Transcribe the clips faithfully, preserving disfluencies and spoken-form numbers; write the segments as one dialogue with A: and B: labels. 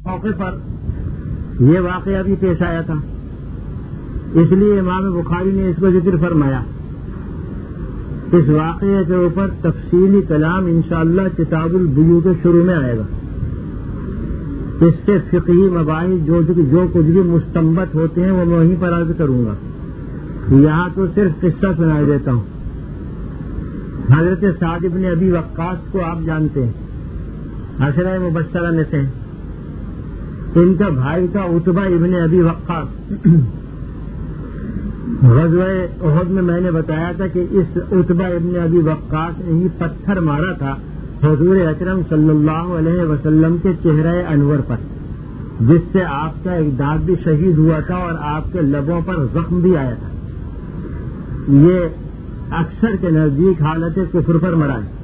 A: موقع پر یہ واقعہ بھی پیش آیا تھا، اس لیے امام بخاری نے اس کو ذکر فرمایا۔ اس واقعے کے اوپر تفصیلی کلام انشاءاللہ کتاب البیوع کے شروع میں آئے گا۔ اس سے فقہی مباحث جو جو کچھ بھی مستنبط ہوتے ہیں وہ میں وہیں پر عرض کروں گا، یہاں تو صرف قصہ سنائی دیتا ہوں۔ حضرت سعد بن ابی وقاص کو آپ جانتے ہیں، عشرہ مبشرہ میں سے ان کا بھائی تھا عتبہ ابن ابی وقاص۔ غزوہ احد میں میں نے بتایا تھا کہ اس عتبہ ابن ابی وقاص نے ہی پتھر مارا تھا حضور اکرم صلی اللہ علیہ وسلم کے چہرہ انور پر، جس سے آپ کا ایک دانت بھی شہید ہوا تھا اور آپ کے لبوں پر زخم بھی آیا تھا۔ یہ اکثر کے نزدیک حالت کفر پر مرا ہے،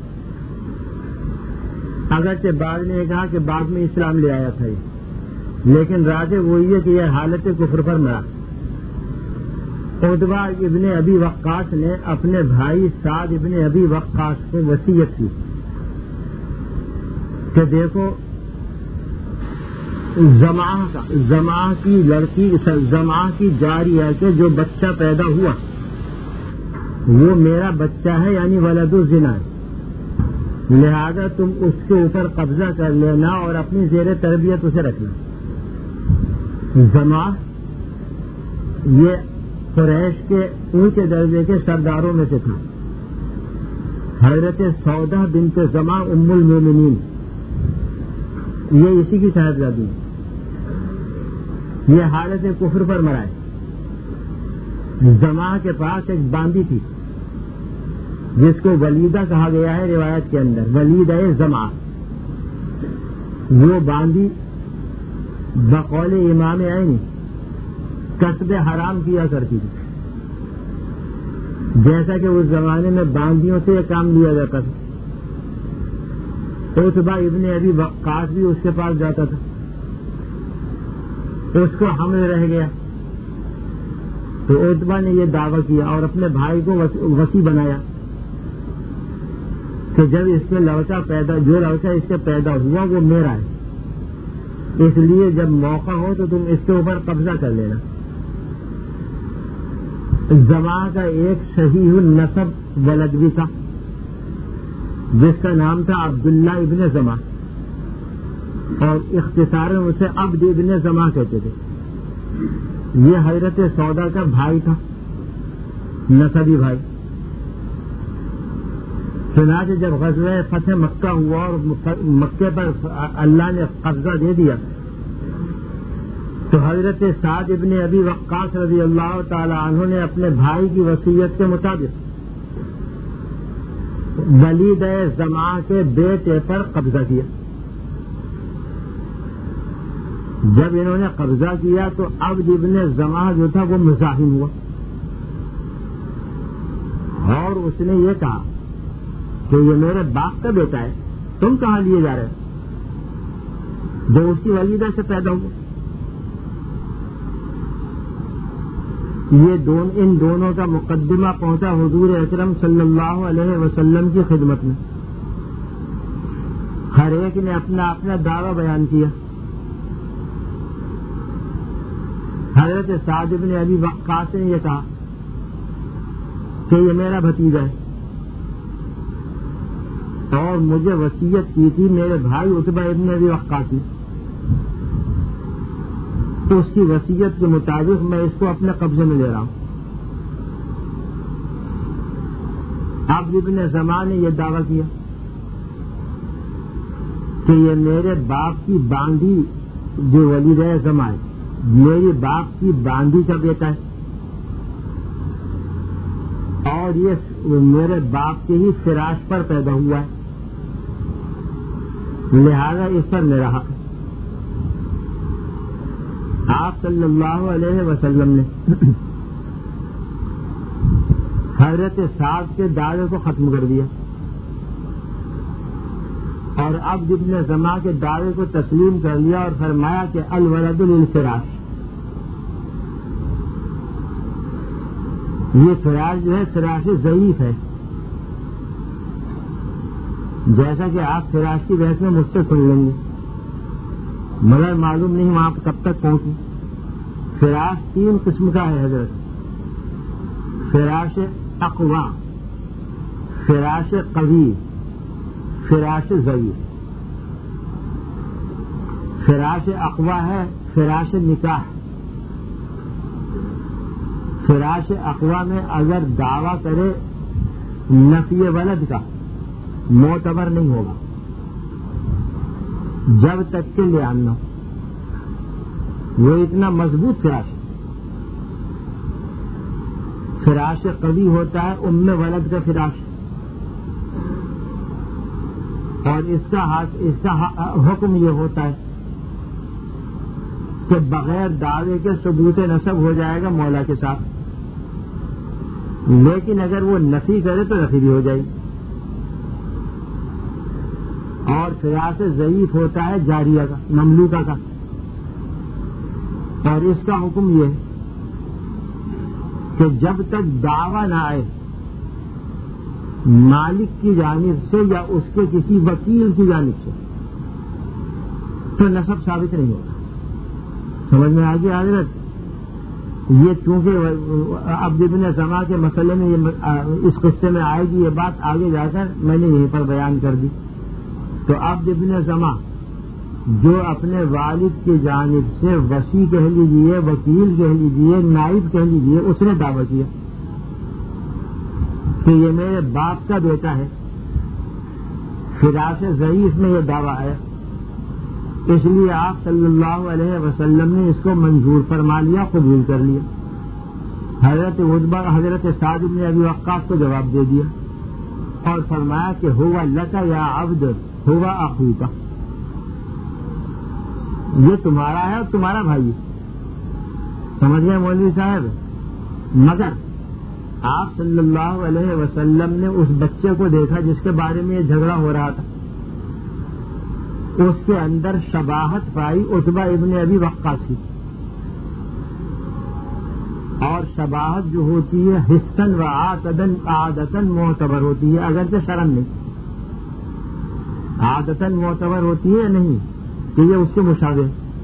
A: اگرچہ بعض نے کہا کہ بعد میں اسلام لے آیا تھا یہ، لیکن راجح وہی ہے کہ یہ حالت کفر پر مرا۔ عتبہ ابن ابی وقاص نے اپنے بھائی سعد ابن ابی وقاص کو وصیت کی کہ دیکھو زماہ کا زماہ کی لڑکی زماہ کی جاریہ کے جو بچہ پیدا ہوا وہ میرا بچہ ہے، یعنی ولد الزنا ہے، لہذا تم اس کے اوپر قبضہ کر لینا اور اپنی زیر تربیت اسے رکھنا۔ زماہ یہ قریش کے اونچے درجے کے سرداروں میں سے تھا۔ حضرت سودہ بنت زماہ ام المومنین یہ اسی کی صاحبزادی ہے۔ یہ حالت کفر پر مرا ہے۔ زماہ کے پاس ایک باندی تھی جس کو ولیدہ کہا گیا ہے روایت کے اندر، ولیدہ زماہ۔ وہ باندی بقول امام عینی کسب حرام کیا کرتی تھی، جیسا کہ اس زمانے میں باندیوں سے یہ کام لیا جاتا تھا۔ عتبہ ابن ابی وقاص بھی اس کے پاس جاتا تھا، اس کو حمل رہ گیا تو عتبہ نے یہ دعویٰ کیا اور اپنے بھائی کو وصی بنایا کہ جب اس کے لڑکا پیدا جو لڑکا اس سے پیدا ہوا وہ میرا ہے، اس لیے جب موقع ہو تو تم اس کے اوپر قبضہ کر لینا۔ زماہ کا ایک صحیح النسب ولد بھی تھا جس کا نام تھا عبداللہ ابن زماہ، اور اختصار میں اسے عبد ابن زماہ کہتے تھے۔ یہ حضرت سودا کا بھائی تھا، نسبی بھائی۔ چنانچہ جب غزوہ فتح مکہ ہوا اور مکے پر اللہ نے قبضہ دے دیا تو حضرت سعد ابن ابی وقاص رضی اللہ تعالی عنہ نے اپنے بھائی کی وصیت کے مطابق ولید زماہ کے بیٹے پر قبضہ کیا۔ جب انہوں نے قبضہ کیا تو عبد ابن زماہ جو تھا وہ مزاحم ہوا اور اس نے یہ کہا کہ یہ میرے باپ کا بیٹا ہے، تم کہاں لیے جا رہے ہو، جو اس کی ولیدہ سے پیدا ہوا۔ یہ دون ان دونوں کا مقدمہ پہنچا حضور اکرم صلی اللہ علیہ وسلم کی خدمت میں۔ ہر ایک نے اپنا اپنا دعویٰ بیان کیا۔ حضرت سعد بن ابی وقاص نے یہ کہا کہ یہ میرا بھتیجا ہے اور مجھے وصیت کی تھی میرے بھائی عتبہ ابن ابی وقاص نے، تو اس کی وصیت کے مطابق میں اس کو اپنے قبضے میں لے رہا ہوں۔ عبد ابن زماہ نے یہ دعویٰ کیا کہ یہ میرے باپ کی باندھی جو ولیدہ زماہ ہے، میری باپ کی باندھی کا بیٹا ہے اور یہ میرے باپ کے ہی فراش پر پیدا ہوا ہے، لہذا اس پر میرا حق ہے۔ آپ صلی اللہ علیہ وسلم نے حضرت سعد کے دعوے کو ختم کر دیا اور عبد ابن زماہ کے دعوے کو تسلیم کر لیا اور فرمایا کہ الولد للفراش، یہ فراش جو ہے فراش ضعیف ہے، جیسا کہ آپ فراش کی بحث میں مجھ سے سن لیں گے۔ مگر معلوم نہیں وہاں کب تک پہنچی. فراش تین قسم کا ہے حضرت. فراش اقوا، فراش قوی، فراش ضعیف. فراش اقوا ہے فراش نکاح. فراش اقوا میں اگر دعویٰ کرے نفی ولد کا معتبر نہیں ہوگا جب تک کہ لے آنا. وہ اتنا مضبوط فراش ہے. فراش قوی ہوتا ہے ام ولد کا فراش، اور اس کا اس کا حکم یہ ہوتا ہے کہ بغیر دعوے کے ثبوت نسب ہو جائے گا مولا کے ساتھ، لیکن اگر وہ نفی کرے تو نفی بھی ہو جائے گی. اور فراش ضعیف ہوتا ہے جاریہ کا، مملوکہ کا، اور اس کا حکم یہ ہے کہ جب تک دعویٰ نہ آئے مالک کی جانب سے یا اس کے کسی وکیل کی جانب سے تو نسب ثابت نہیں ہوگا. سمجھ میں آگے حضرت؟ یہ چونکہ عبد بن سما کے مسئلے میں یہ اس قصے میں آئے گی یہ بات آگے جا کر میں نے یہیں پر بیان کر دی. تو عبد بن سما جو اپنے والد کی جانب سے وصی کہہ لیجیے، وکیل کہہ لیجیے، نائب کہہ لیجیے، اس نے دعویٰ کیا کہ یہ میرے باپ کا بیٹا ہے. فراش ضعیف میں یہ دعویٰ ہے، اس لیے آپ صلی اللہ علیہ وسلم نے اس کو منظور فرما لیا، قبول کر لیا. حضرت عتبہ حضرت سعد بن ابی وقاص کو جواب دے دیا اور فرمایا کہ ہوا لکا یا عبد ہوا اخوکا، یہ تمہارا ہے اور تمہارا بھائی. سمجھ گئے مولوی صاحب؟ مگر آپ صلی اللہ علیہ وسلم نے اس بچے کو دیکھا جس کے بارے میں یہ جھگڑا ہو رہا تھا، اس کے اندر شباہت پائی عتبہ ابن ابی وقاص کی. اور شباہت جو ہوتی ہے حسن و عادتن عادتن معتبر ہوتی ہے، اگرچہ شرم نہیں. عادتن معتبر ہوتی ہے نہیں کہ یہ اس کے مشابہ.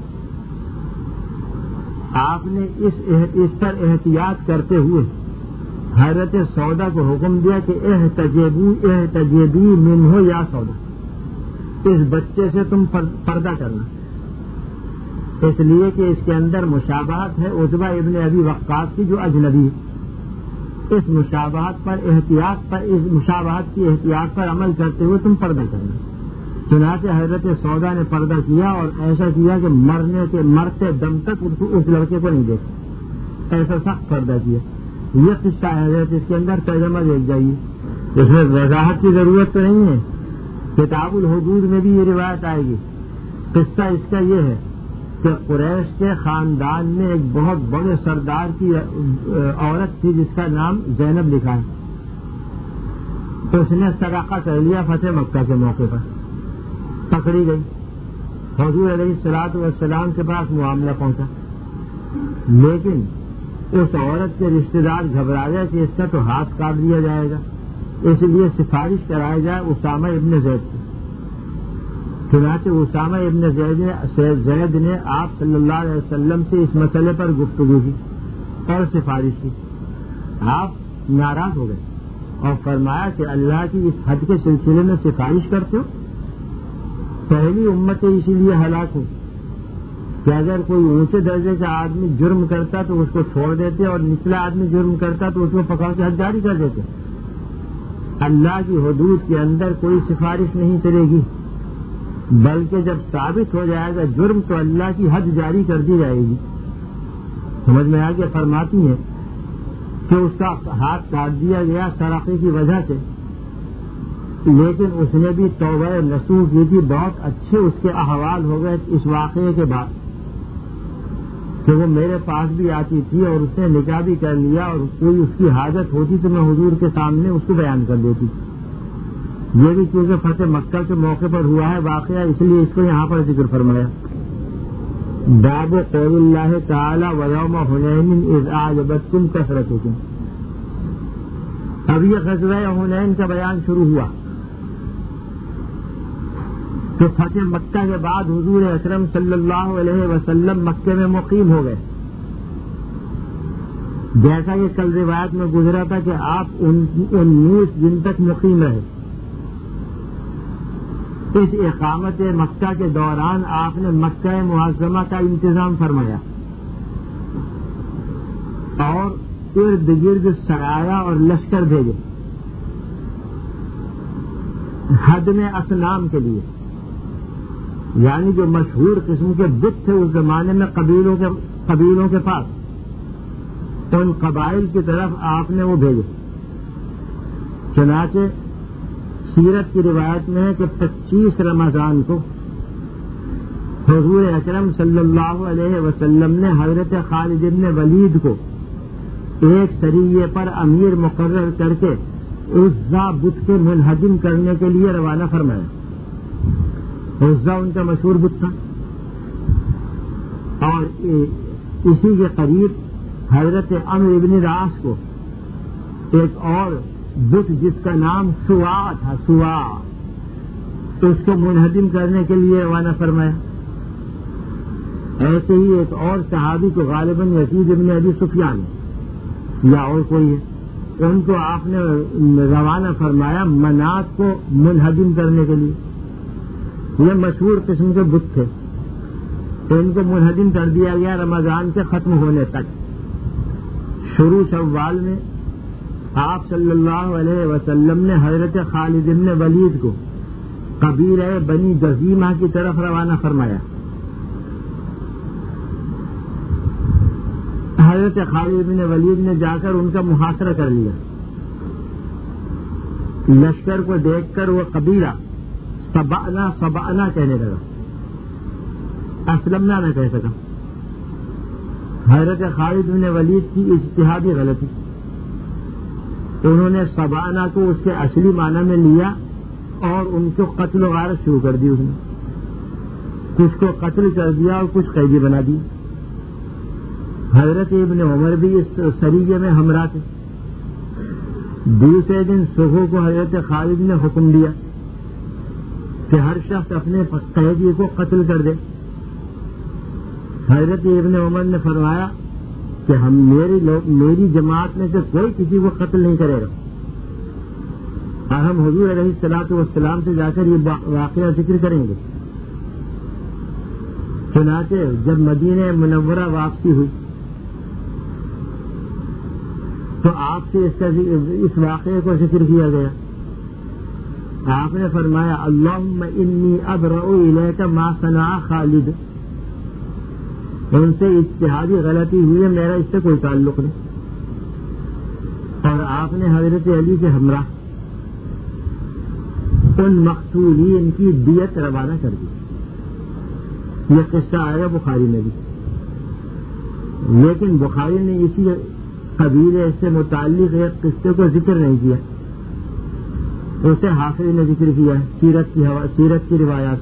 A: آپ نے اس اس پر احتیاط کرتے ہوئے حضرت سودا کو حکم دیا کہ احتجبو احتجبی منہ یا سودا، اس بچے سے تم پردہ کرنا، اس لیے کہ اس کے اندر مشابہت ہے عتبہ ابن ابی وقاص کی جو اجنبی ہے. اس مشابہت پر احتیاط پر اس مشابہت کی احتیاط پر عمل کرتے ہوئے تم پردہ کرنا. چنانچہ حضرت سودا نے پردہ کیا اور ایسا کیا کہ مرنے کے مرتے دم تک اس لڑکے کو نہیں دیکھا، ایسا سخت پردہ کیا. یہ قصہ ہے حضرت، اس کے اندر ترجمہ دیکھ جائیے، اس میں وضاحت کی ضرورت تو نہیں ہے. کتاب الحدود میں بھی یہ روایت آئے گی. قصہ اس کا یہ ہے کہ قریش کے خاندان میں ایک بہت بڑے سردار کی عورت تھی جس کا نام زینب لکھا ہے. اس نے صدقہ کر لیا فتح مکہ کے موقع پر، پکڑی گئی. حضور علیہ الصلوۃ والسلام کے پاس معاملہ پہنچا، لیکن اس عورت کے رشتے دار گھبرا گئے کہ اس کا تو ہاتھ کاٹ دیا جائے گا، اس لیے سفارش کرائی جائے اسامہ ابن زید سے. چنانچہ اسامہ ابن زید زید نے آپ صلی اللہ علیہ وسلم سے اس مسئلے پر گفتگو کی اور سفارش کی. آپ ناراض ہو گئے اور فرمایا کہ اللہ کی اس حد کے سلسلے میں سفارش کرتے ہو؟ پہلی امت اسی لیے ہلاک ہو کہ اگر کوئی اونچے درجے کا آدمی جرم کرتا تو اس کو چھوڑ دیتے اور نچلا آدمی جرم کرتا تو اس کو پکڑ کے حد جاری کر دیتے. اللہ کی حدود کے اندر کوئی سفارش نہیں کرے گی، بلکہ جب ثابت ہو جائے گا جرم تو اللہ کی حد جاری کر دی جائے گی. سمجھ میں آگے فرماتی ہیں کہ اس کا ہاتھ کاٹ دیا گیا سرقے کی وجہ سے، لیکن اس نے بھی توبہ نصوح کی تھی. بہت اچھے اس کے احوال ہو گئے اس واقعے کے بعد کہ وہ میرے پاس بھی آتی تھی اور اس نے نکاح بھی کر لیا، اور کوئی اس کی حاجت ہوتی تو میں حضور کے سامنے اس کو بیان کر دیتی. یہ بھی چونکہ فتح مکہ کے موقع پر ہوا ہے واقعہ، اس لیے اس کو یہاں پر ذکر فرمایا. باب قول اللہ تعالی ویوم حنین اذ اعجبتکم کثرتکم. اب یہ غزوہ حنین کا بیان شروع ہوا. تو فتح مکہ کے بعد حضور اکرم صلی اللہ علیہ وسلم مکے میں مقیم ہو گئے. جیسا کہ کل روایت میں گزرا تھا کہ آپ انیس دن تک مقیم رہے. اس اقامت مکہ کے دوران آپ نے مکہ معظمہ کا انتظام فرمایا اور ارد گرد سرایہ اور لشکر بھیجے حدم اصنام کے لیے، یعنی جو مشہور قسم کے بت تھے اس زمانے میں قبیلوں کے قبیلوں کے پاس، ان قبائل کی طرف آپ نے وہ بھیجے. چنانچہ سیرت کی روایت میں ہے کہ پچیس رمضان کو حضور اکرم صلی اللہ علیہ وسلم نے حضرت خالد بن ولید کو ایک سریے پر امیر مقرر کر کے عزا بت کو منہدم کرنے کے لیے روانہ فرمایا. عزا ان کا مشہور بت تھا، اور اسی کے قریب حضرت عمرو بن العاص کو ایک اور بت جس کا نام سوا تھا، سوا، اس کو منہدم کرنے کے لیے روانہ فرمایا. ایسے ہی ایک اور صحابی کو غالباً یزید بن ابی سفیان یا اور کوئی ہے، ان کو آپ نے روانہ فرمایا منات کو منہدم کرنے کے لیے. یہ مشہور قسم کے بت تھے، تو ان کو منہدم کر دیا گیا رمضان کے ختم ہونے تک. شروع شوال میں آپ صلی اللہ علیہ وسلم نے حضرت خالد بن ولید کو قبیلہ بنی جزیمہ کی طرف روانہ فرمایا. حضرت خالد بن ولید نے جا کر ان کا محاصرہ کر لیا. لشکر کو دیکھ کر وہ قبیلہ سبعنا سبعنا کہنے لگا، اسلمنا نہ کہہ سکا. حضرت خالد بن ولید کی اجتہادی غلطی، انہوں نے سبعنا کو اس کے اصلی معنی میں لیا اور ان کو قتل و غارت شروع کر دی. اس نے کچھ کو قتل کر دیا اور کچھ قیدی بنا دی. حضرت ابن عمر بھی اس سریے میں ہمراہ تھے. دوسرے دن صبح کو حضرت خالد نے حکم دیا کہ ہر شخص اپنے قیدی کو قتل کر دے. حضرت ابن عمر نے فرمایا کہ ہم میری میری جماعت میں سے کوئی کسی کو قتل نہیں کرے گا، اور ہم حضور علیہ الصلوۃ والسلام سے جا کر یہ واقعہ ذکر کریں گے. چنانچہ جب مدینہ منورہ واپسی ہوئی تو آپ سے اس کا اس واقعے کو ذکر کیا گیا. آپ نے فرمایا اللہم انی ابرأ الیک ما صنع خالد، ان سے اجتہادی غلطی ہوئی ہے، میرا اس سے کوئی تعلق نہیں. اور آپ نے حضرت علی کے ہمراہ ان مقتولین کی دیت روانہ کر دی. یہ قصہ آیا بخاری میں بھی، لیکن بخاری نے اسی قبیلے سے متعلق ایک قصے کو ذکر نہیں کیا، اسے حافظ نے ذکر کیا سیرت کی سیرت کی روایات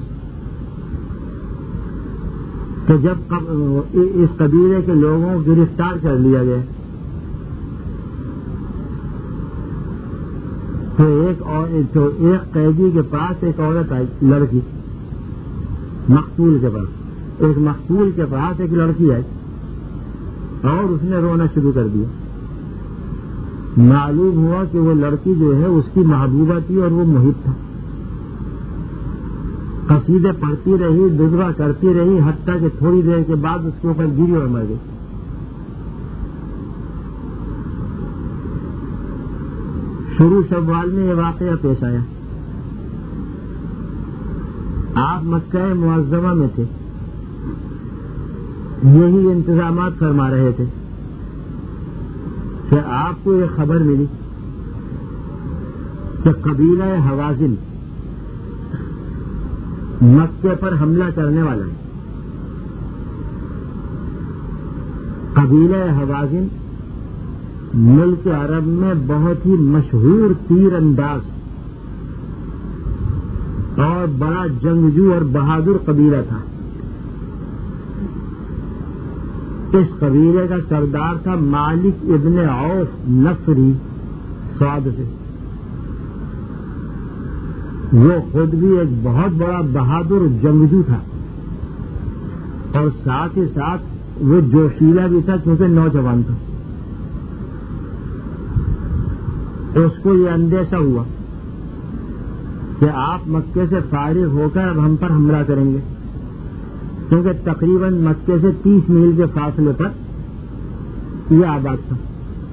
A: کہ جب اس قبیلے کے لوگوں کو گرفتار کر لیا گیا تو ایک اور تو ایک قیدی کے پاس ایک عورت آئی، لڑکی، مقتول کے پاس ایک مقتول کے پاس ایک لڑکی آئی اور اس نے رونا شروع کر دیا. معلوم ہوا کہ وہ لڑکی جو ہے اس کی محبوبہ تھی اور وہ محب تھا. قصیدے پڑھتی رہی، دعا کرتی رہی، حتیٰ کہ تھوڑی دیر کے بعد اس کے اوپر گری اور مر گئی. شروع شوال میں یہ واقعہ پیش آیا. آپ مکہ معظمہ میں تھے، یہی انتظامات فرما رہے تھے کہ آپ کو یہ خبر ملی کہ قبیلہ حوازن مکے پر حملہ کرنے والا ہے. قبیلہ حوازن ملک عرب میں بہت ہی مشہور تیر انداز اور بڑا جنگجو اور بہادر قبیلہ تھا. اس قبیلے کا سردار تھا مالک ابن عوف نصری سعد سے. وہ خود بھی ایک بہت بڑا بہادر جنگجو تھا اور ساتھ ہی ساتھ وہ جوشیلا بھی تھا کیونکہ نوجوان تھا. اس کو یہ اندیشہ ہوا کہ آپ مکے سے فارغ ہو کر اب ہم پر حملہ کریں گے، کیونکہ تقریباً مکے سے تیس میل کے فاصلے پر یہ آباد تھا.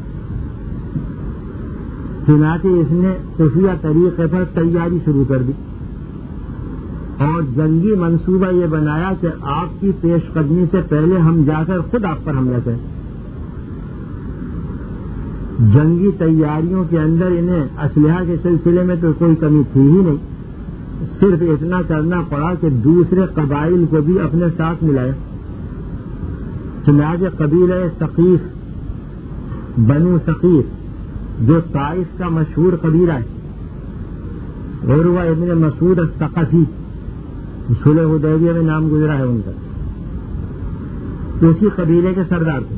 A: چنانچہ اس نے خفیہ طریقے پر تیاری شروع کر دی اور جنگی منصوبہ یہ بنایا کہ آپ کی پیش قدمی سے پہلے ہم جا کر خود آپ پر حملہ کریں. جنگی تیاریوں کے اندر انہیں اسلحہ کے سلسلے میں تو کوئی کمی تھی ہی نہیں، صرف اتنا کرنا پڑا کہ دوسرے قبائل کو بھی اپنے ساتھ ملایا. چنانچہ قبیلہ ثقیف، بنو ثقیف، جو طائف کا مشہور قبیلہ ہے، عروہ ابن مسعود الثقفی، صلح حدیبیہ میں نام گزرا ہے ان کا، اسی قبیلے کے سردار تھے.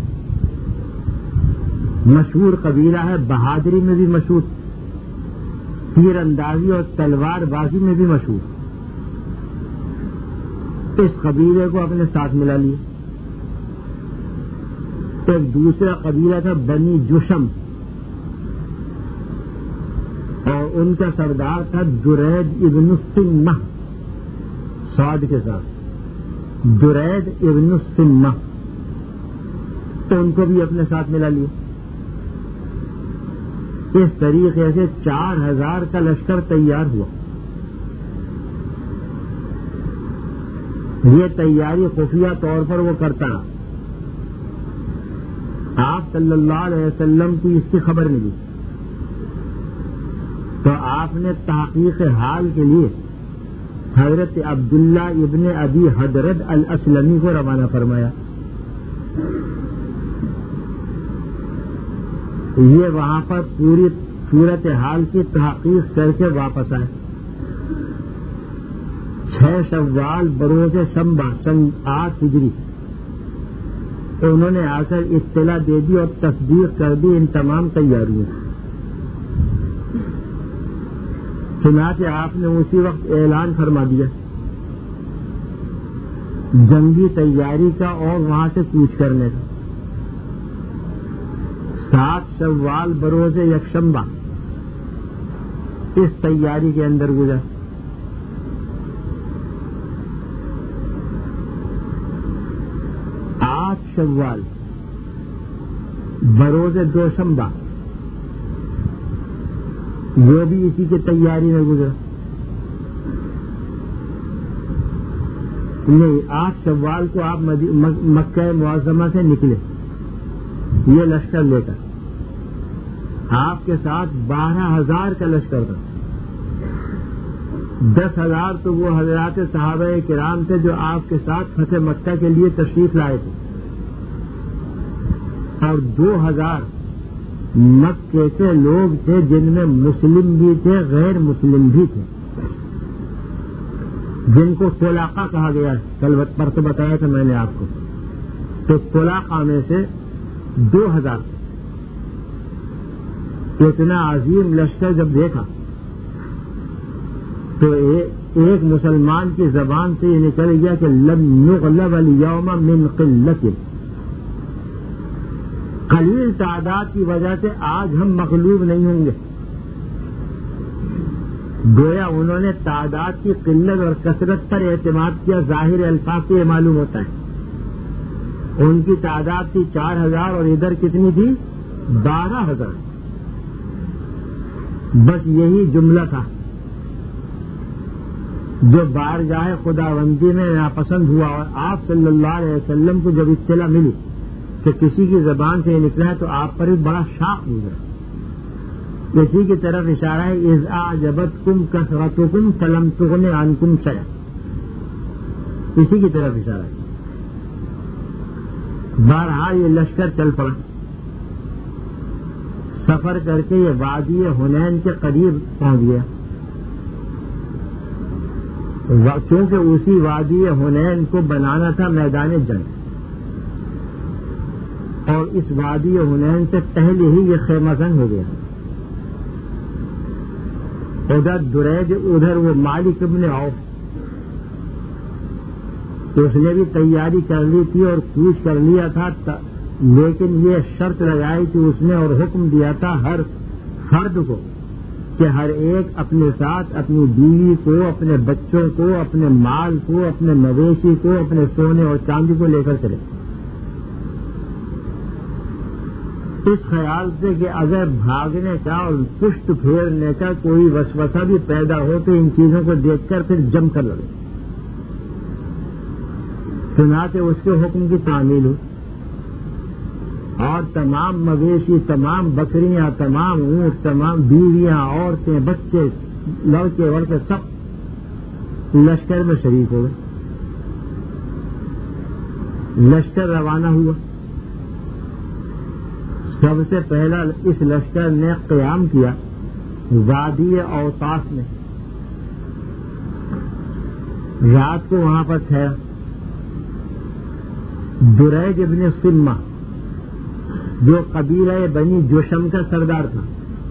A: مشہور قبیلہ ہے، بہادری میں بھی مشہور، تیر اندازی اور تلوار بازی میں بھی مشہور. اس قبیلے کو اپنے ساتھ ملا لیا. ایک دوسرا قبیلہ تھا بنی جشم، اور ان کا سردار تھا درید ابن السمہ، سعد کے ساتھ درید ابن السمہ، تو ان کو بھی اپنے ساتھ ملا لیا. اس طریقے سے چار ہزار کا لشکر تیار ہوا. یہ تیاری خفیہ طور پر وہ کرتا رہا. آپ صلی اللہ علیہ وسلم کو اس کی خبر ملی تو آپ نے تحقیق حال کے لیے حضرت عبداللہ ابن ابی حضرت الاسلمی کو روانہ فرمایا. یہ وہاں پر پوری صورت حال کی تحقیق کر کے واپس آئے. چھ شوال بروز شمبا سن آٹھ ہجری تو انہوں نے آ کر اطلاع دے دی اور تصدیق کر دی ان تمام تیاریوں. چنانچہ آپ نے اسی وقت اعلان فرما دیا جنگی تیاری کا اور وہاں سے کوچ کرنے کا. سات شوال بروز یکشنبہ اس تیاری کے اندر گزرا. آٹھ شوال بروز دوشنبہ وہ بھی اسی کی تیاری میں گزرا. نہیں، آٹھ شوال کو آپ مکہ معظمہ سے نکلے یہ لشکر لے کر. آپ کے ساتھ بارہ ہزار کا لشکر تھا. دس ہزار تو وہ حضرات صحابہ کرام تھے جو آپ کے ساتھ فتح مکہ کے لیے تشریف لائے تھے، اور دو ہزار مکے کے لوگ تھے جن میں مسلم بھی تھے غیر مسلم بھی تھے، جن کو طلاقہ کہا گیا ہے. کل پر تو بتایا تھا میں نے آپ کو. تو طلاقہ میں سے دو ہزار. اتنا عظیم لشکر جب دیکھا تو ایک مسلمان کی زبان سے یہ نکل گیا کہ لم نغلب اليوم من قلت، قلیل تعداد کی وجہ سے آج ہم مغلوب نہیں ہوں گے. گویا انہوں نے تعداد کی قلت اور کثرت پر اعتماد کیا. ظاہر الفاظ سے یہ معلوم ہوتا ہے ان کی تعداد تھی چار ہزار اور ادھر کتنی تھی؟ بارہ ہزار. بس یہی جملہ تھا جو بارگاہ خداوندی میں ناپسند ہوا، اور آپ صلی اللہ علیہ وسلم کو جب اطلاع ملی کہ کسی کی زبان سے یہ نکلا ہے تو آپ پر بھی بڑا شاق گزرا. اسی کی طرف اشارہ ہے اذ اعجبتکم کثرتکم فلم تغن عنکم شیئا، اسی کی طرف اشارہ ہے. بہرحال یہ لشکر چل پڑا. سفر کر کے یہ وادی حنین کے قریب پہنچ گیا. کیونکہ اسی وادی حنین کو بنانا تھا میدان جنگ، اور اس وادی حنین سے پہلے ہی یہ خیمہ زن ہو گیا. ادھر دریج ادھر وہ مالک ابن عوف، تو اس نے بھی تیاری کر لی تھی اور کوچ کر لیا تھا، لیکن یہ شرط لگائی تھی اس نے اور حکم دیا تھا ہر فرد کو کہ ہر ایک اپنے ساتھ اپنی بیوی کو، اپنے بچوں کو، اپنے مال کو، اپنے مویشی کو، اپنے سونے اور چاندی کو لے کر چلے، اس خیال سے کہ اگر بھاگنے کا اور پشت پھیرنے کا کوئی وسوسہ بھی پیدا ہو تو ان چیزوں کو دیکھ کر پھر جم کر لڑے۔ چنانچہ اس کے حکم کی تعمیل ہو اور تمام مویشی، تمام بکریاں، تمام اونٹ، تمام بیویاں، عورتیں، بچے، لڑکے وڑکے سب لشکر میں شریک ہو گئے۔ لشکر روانہ ہوا۔ سب سے پہلا اس لشکر نے قیام کیا وادی اوطاس میں، رات کو وہاں پر ٹھہرا۔ دریج ابن سلمہ جو قبیلہ بنی جوشم کا سردار تھا،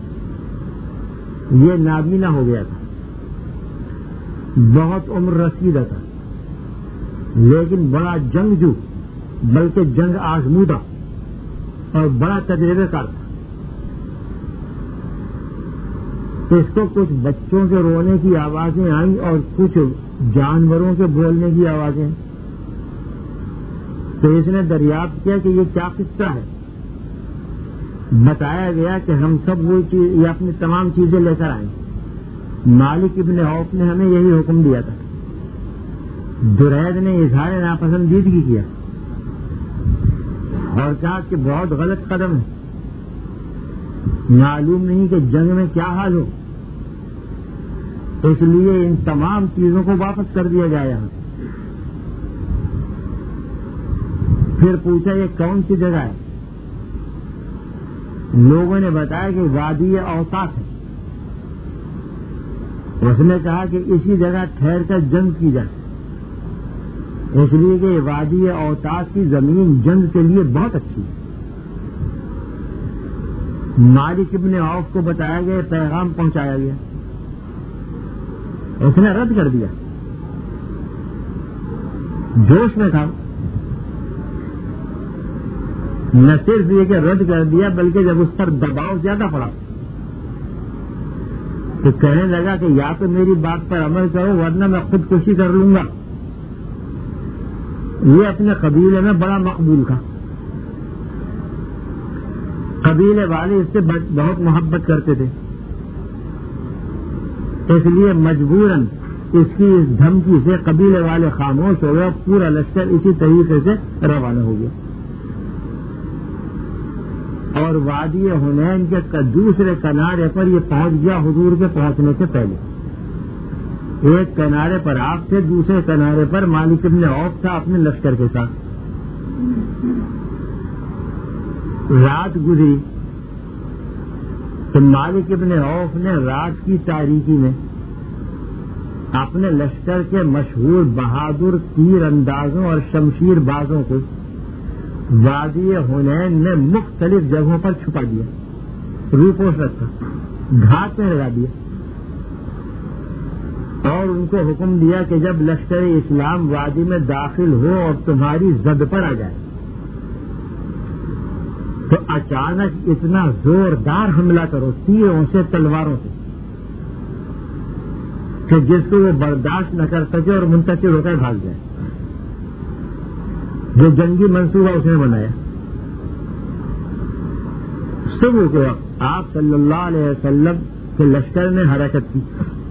A: یہ نابینا ہو گیا تھا، بہت عمر رسیدہ تھا، لیکن بڑا جنگجو، بلکہ جنگ آزمودہ اور بڑا تجربے کار تھا۔ اس کو کچھ بچوں کے رونے کی آوازیں آئیں اور کچھ جانوروں کے بولنے کی آوازیں، تو اس نے دریافت کیا کہ یہ کیا قصہ ہے۔ بتایا گیا کہ ہم سب وہ چیز یہ اپنی تمام چیزیں لے کر آئیں، مالک ابن عوف نے ہمیں یہی حکم دیا تھا۔ درید نے اظہار ناپسندیدگی کیا اور کہا کہ بہت غلط قدم ہے، معلوم نہیں کہ جنگ میں کیا حال ہو، اس لیے ان تمام چیزوں کو واپس کر دیا جائے یہاں۔ پھر پوچھا یہ کون سی جگہ ہے؟ لوگوں نے بتایا کہ وادی اوطاس ہے۔ اس نے کہا کہ اسی جگہ ٹھہر کر جنگ کی جائے، اس لیے کہ وادی اوطاس کی زمین جنگ کے لیے بہت اچھی ہے۔ مالک ابن عوف کو بتایا گیا، پیغام پہنچایا گیا، اس نے رد کر دیا، جوش میں تھا۔ نہ صرف یہ کہ رد کر دیا بلکہ جب اس پر دباؤ زیادہ پڑا تو کہنے لگا کہ یا تو میری بات پر عمل کرو ورنہ میں خودکشی کر لوں گا۔ یہ اپنے قبیلے میں بڑا مقبول تھا، قبیلے والے اس سے بہت محبت کرتے تھے، اس لیے مجبوراً اس کی اس دھمکی سے قبیلے والے خاموش ہو گئے، پورا لشکر اسی طریقے سے روانہ ہو گیا۔ اور وادی حنین کے دوسرے کنارے پر یہ پہنچ گیا حضور کے پہنچنے سے پہلے۔ ایک کنارے پر آپ تھے، دوسرے کنارے پر مالک ابن عوف تھا اپنے لشکر کے ساتھ۔ رات گزری تو مالک ابن عوف نے رات کی تاریکی میں اپنے لشکر کے مشہور بہادر تیر اندازوں اور شمشیر بازوں کو وادی حنین میں مختلف جگہوں پر چھپا دیا، روپوش رکھا، گھاٹ میں لگا دیا، اور ان کو حکم دیا کہ جب لشکر اسلام وادی میں داخل ہو اور تمہاری زد پر آ جائے تو اچانک اتنا زوردار حملہ کرو تیروں سے، تلواروں سے، کہ جس کو وہ برداشت نہ کر سکے اور منتشر ہو کر بھاگ جائے۔ جو جنگی منصوبہ اس نے بنایا۔ صبح کو آپ صلی اللہ علیہ وسلم کے لشکر نے حرکت کی،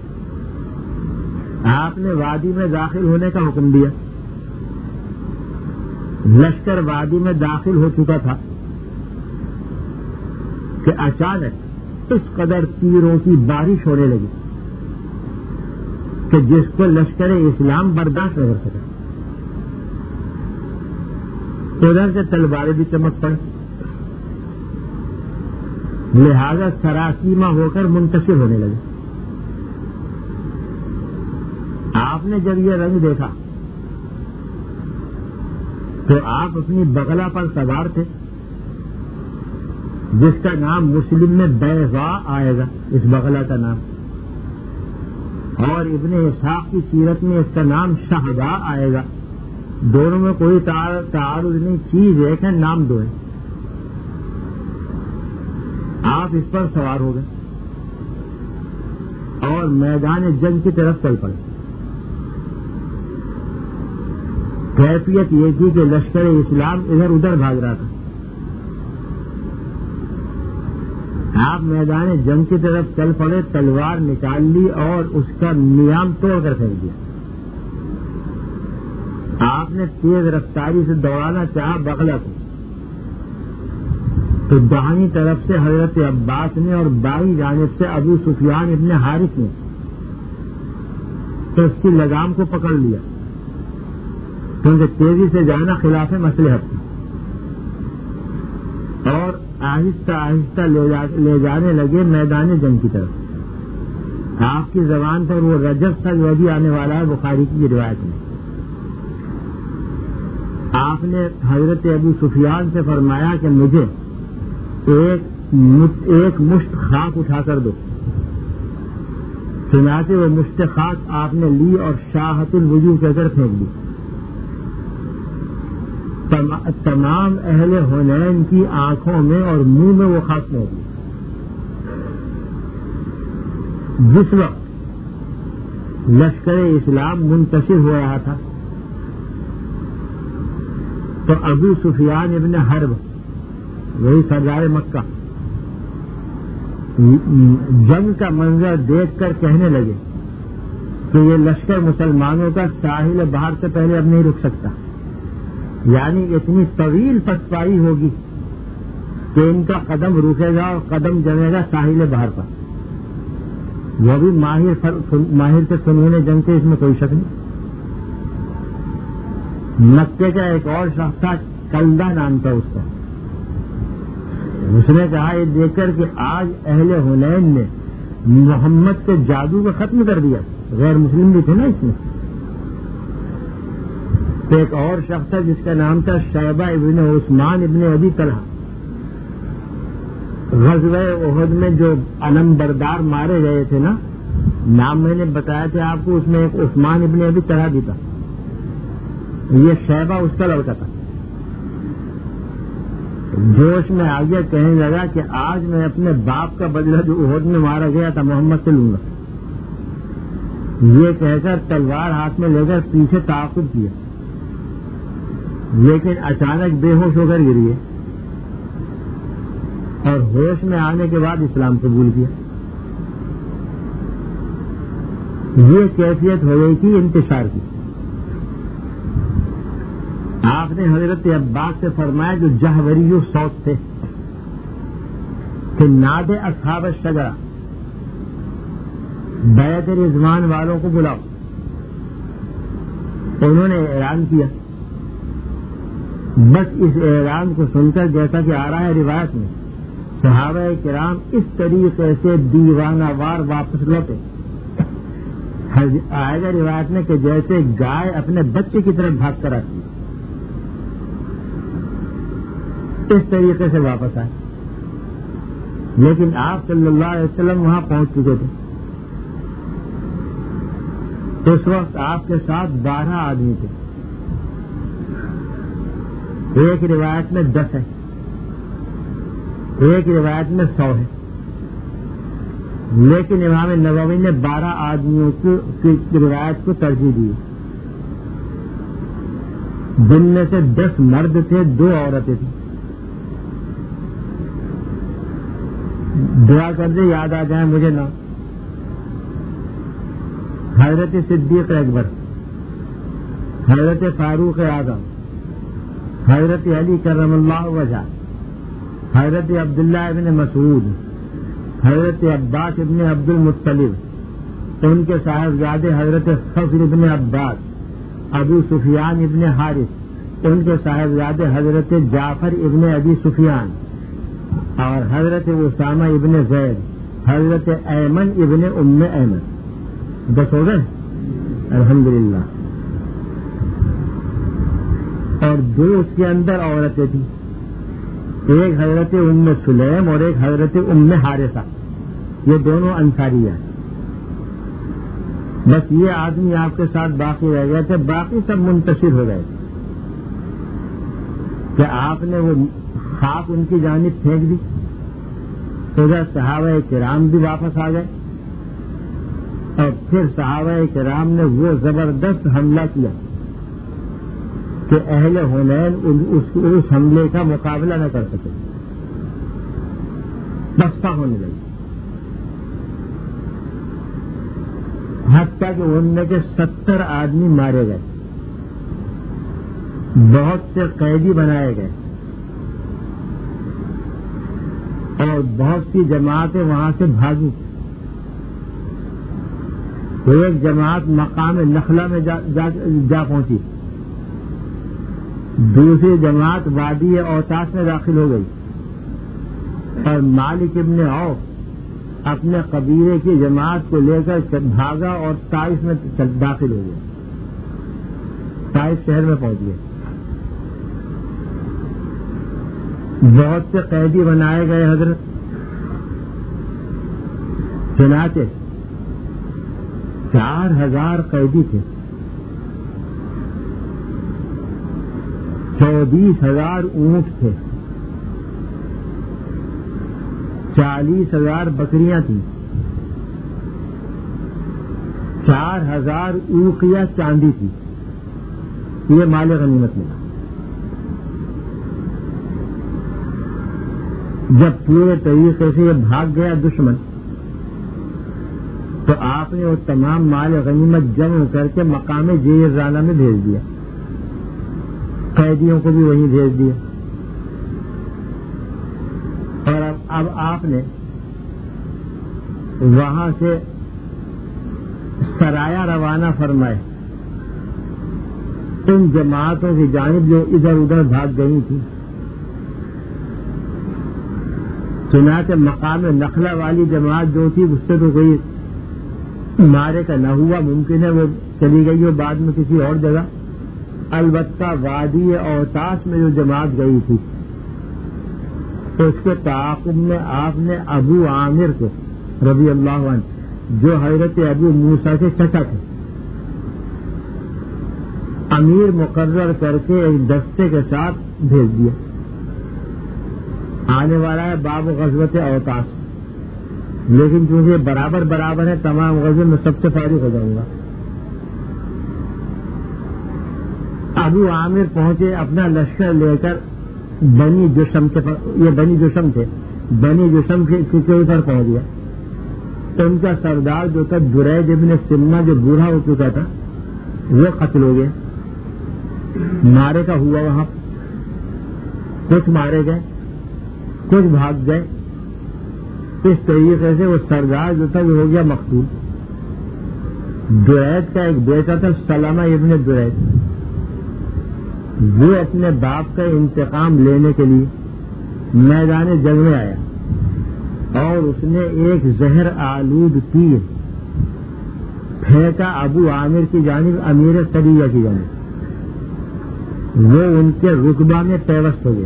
A: آپ نے وادی میں داخل ہونے کا حکم دیا۔ لشکر وادی میں داخل ہو چکا تھا کہ اچانک اس قدر تیروں کی بارش ہونے لگی کہ جس کو لشکر اسلام برداشت نہ کر سکا۔ ادھر سے تلواریں بھی چمک پڑے، لہذا سراسیمہ ہو کر منتشر ہونے لگے۔ آپ نے جب یہ رنگ دیکھا تو آپ اپنی بغلہ پر سوار تھے، جس کا نام مسلم میں بیضاء آئے گا، اس بغلہ کا نام اور ابن اسحاق کی سیرت میں اس کا نام شہداء آئے گا. دونوں میں کوئی تعارض نہیں، چیز ایک ہے، نام دو ہے. آپ اس پر سوار ہو گئے اور میدان جنگ کی طرف چل پڑے. کیفیت یہ تھی کہ لشکر اسلام ادھر ادھر بھاگ رہا تھا. آپ میدان جنگ کی طرف چل پڑے، تلوار نکال لی اور اس کا نیام توڑ کر پھینک دیا. آپ نے تیز رفتاری سے دوڑانا چاہا بغلہ کو، تو داہنی طرف سے حضرت عباس نے اور بائیں جانب سے ابو سفیان ابن حارث نے تو اس کی لگام کو پکڑ لیا، کیونکہ تیزی سے جانا خلاف مصلحت تھی. اور آہستہ آہستہ لے جانے لگے میدان جنگ کی طرف. آپ کی زبان پر وہ رجب تھا جو ابھی آنے والا ہے بخاری کی روایت میں. آپ نے حضرت ابو سفیان سے فرمایا کہ مجھے ایک ایک مشت خاک اٹھا کر دو. چنانچہ وہ مشت خاک آپ نے لی اور شاہت الوجوہ کہہ کر پھینک دی. تمام اہل حنین کی آنکھوں میں اور منہ میں وہ خاک پھینک دی. جس وقت لشکر اسلام منتشر ہو رہا تھا تو ابو سفیان ابن حرب، وہی سردار مکہ، جنگ کا منظر دیکھ کر کہنے لگے کہ یہ لشکر مسلمانوں کا ساحل بحر سے پہلے اب نہیں رک سکتا. یعنی اتنی طویل پسپائی ہوگی کہ ان کا قدم رکے گا اور قدم جمے گا ساحل بحر پر. وہ بھی ماہر ماہر سے فنون جنگ کے، اس میں کوئی شک نہیں. مکے کا ایک اور شخص تھا، کلدہ نام تھا اس کا. اس نے کہا یہ دیکھ کر کہ آج اہل حنین نے محمد کے جادو کو ختم کر دیا. غیر مسلم بھی تھے نا اس میں. تو ایک اور شخص تھا جس کا نام تھا شیبہ ابن عثمان ابن ابی طلحہ. غزوہ احد میں جو علم بردار مارے گئے تھے نا، نام میں نے بتایا تھا آپ کو، اس میں ایک عثمان ابن ابی طلحہ بھی تھا. یہ شیبہ اس کا لڑکا تھا. جوش میں آگے کہنے لگا کہ آج میں اپنے باپ کا بدلہ جو احد میں مارا گیا تھا محمد سے لوں گا. یہ کہہ کر تلوار ہاتھ میں لے کر پیچھے تعاقب کیا، لیکن اچانک بے ہوش ہو کر گری ہے اور ہوش میں آنے کے بعد اسلام قبول کیا. یہ کیفیت ہو گئی تھی انتشار کی. آپ نے حضرت عباس سے فرمایا جو جہوری صوت تھے کہ ناد اصحاب الشجرہ، بیعت رضوان والوں کو بلاؤ. انہوں نے اعلان کیا. بس اس اعلان کو سن کر جیسا کہ آ رہا ہے روایت میں، صحابہ کرام اس طریقے سے دیوانہ وار واپس لوٹے. آئے گا روایت میں کہ جیسے گائے اپنے بچے کی طرف بھاگ کر آتی ہے، اس طریقے سے واپس آئے. لیکن آپ صلی اللہ علیہ وسلم وہاں پہنچ چکے تھے. اس وقت آپ کے ساتھ بارہ آدمی تھے. ایک روایت میں دس ہے، ایک روایت میں سو ہے، لیکن امام نووی نے بارہ آدمیوں کی روایت کو ترجیح دی. جن میں سے دس مرد تھے، دو عورتیں تھیں. دعا کر دے یاد آ جائیں مجھے نہ. حضرت صدیق اکبر، حضرت فاروق اعظم، حضرت علی کرم اللہ وجہ، حضرت عبداللہ ابن مسعود، حضرت عباس ابن عبد المطلب، ان کے صاحبزادے حضرت فضل ابن عباس، ابو سفیان ابن حارث، ان کے صاحبزادے حضرت جعفر ابن ابی سفیان، اور حضرت اسامہ ابن زید، حضرت ایمن ابن ام ایمن. دس ہو گئے الحمدللہ. اور دو اس کے اندر عورتیں تھیں، ایک حضرت ام سلیم اور ایک حضرت ام حارثہ. یہ دونوں انصاری ہیں. بس یہ آدمی آپ کے ساتھ باقی رہ گئے تھے، باقی سب منتشر ہو گئے تھے کہ آپ نے وہ خاک ان کی جانب پھینک دی، ادھر صحابہ کرام بھی واپس آ گئے، اور پھر صحابہ کرام نے وہ زبردست حملہ کیا کہ اہل حنین اس, اس حملے کا مقابلہ نہ کر سکے، بستہ ہونے لگی، حتیٰ کہ ان میں کے ستر آدمی مارے گئے، بہت سے قیدی بنائے گئے، اور بہت سی جماعتیں وہاں سے بھاگی۔ ایک جماعت مقام نخلا میں جا, جا, جا پہنچی، دوسری جماعت وادی اوتاس میں داخل ہو گئی، اور مالک ابن عوف اپنے قبیلے کی جماعت کو لے کر بھاگا اور طائف میں داخل ہو گیا، طائف شہر میں پہنچ گئے۔ بہت سے قیدی بنائے گئے حضرت، چنانچہ چار ہزار قیدی تھے، چوبیس ہزار اونٹ تھے، چالیس ہزار بکریاں تھیں، چار ہزار اوقیہ چاندی تھی، یہ مال غنیمت ملا۔ جب پورے طریقے سے یہ بھاگ گیا دشمن، تو آپ نے وہ تمام مال غنیمت جمع کر کے مقام جیرانہ میں بھیج دیا، قیدیوں کو بھی وہیں بھیج دیا، اور اب اب آپ نے وہاں سے سرایا روانہ فرمائے ان جماعتوں کی جانب جو ادھر ادھر بھاگ گئی تھی۔ چنانچہ مقام نخلا والی جماعت جو تھی اس سے تو کوئی مارے کا نہ ہوا، ممکن ہے وہ چلی گئی ہو بعد میں کسی اور جگہ، البتہ وادی اوتاس میں جو جماعت گئی تھی اس کے تعاقب میں آپ نے ابو عامر کو رضی اللہ عنہ، جو حضرت ابو موسیٰ کے چچا تھے، امیر مقرر کر کے ایک دستے کے ساتھ بھیج دیا۔ آنے والا ہے باب غزوت اوتاس، لیکن چونکہ برابر برابر ہے تمام غزوے میں سب سے فارغ ہو جاؤں گا۔ ابو عامر پہنچے اپنا لشکر لے کر بنی جشم کے پر، یہ بنی جشم تھے، بنی جشم کے اوپر پہنچ گیا۔ ان کا سردار جو تھا جرید ابن سمہ، جو بوڑھا ہو چکا تھا، وہ قتل ہو گیا، مارے کا ہوا وہاں، کچھ مارے گئے کچھ بھاگ گئے، اس طریقے سے وہ سردار جو تھا وہ ہو گیا مقتول۔ درید کا ایک بیٹا تھا سلمہ ابن درید، وہ اپنے باپ کا انتقام لینے کے لیے میدان جنگ میں آیا اور اس نے ایک زہر آلود تیر پھینکا ابو عامر کی جانب، امیر سریہ کی جانب، وہ ان کے رقبہ میں پیوست ہو گیا،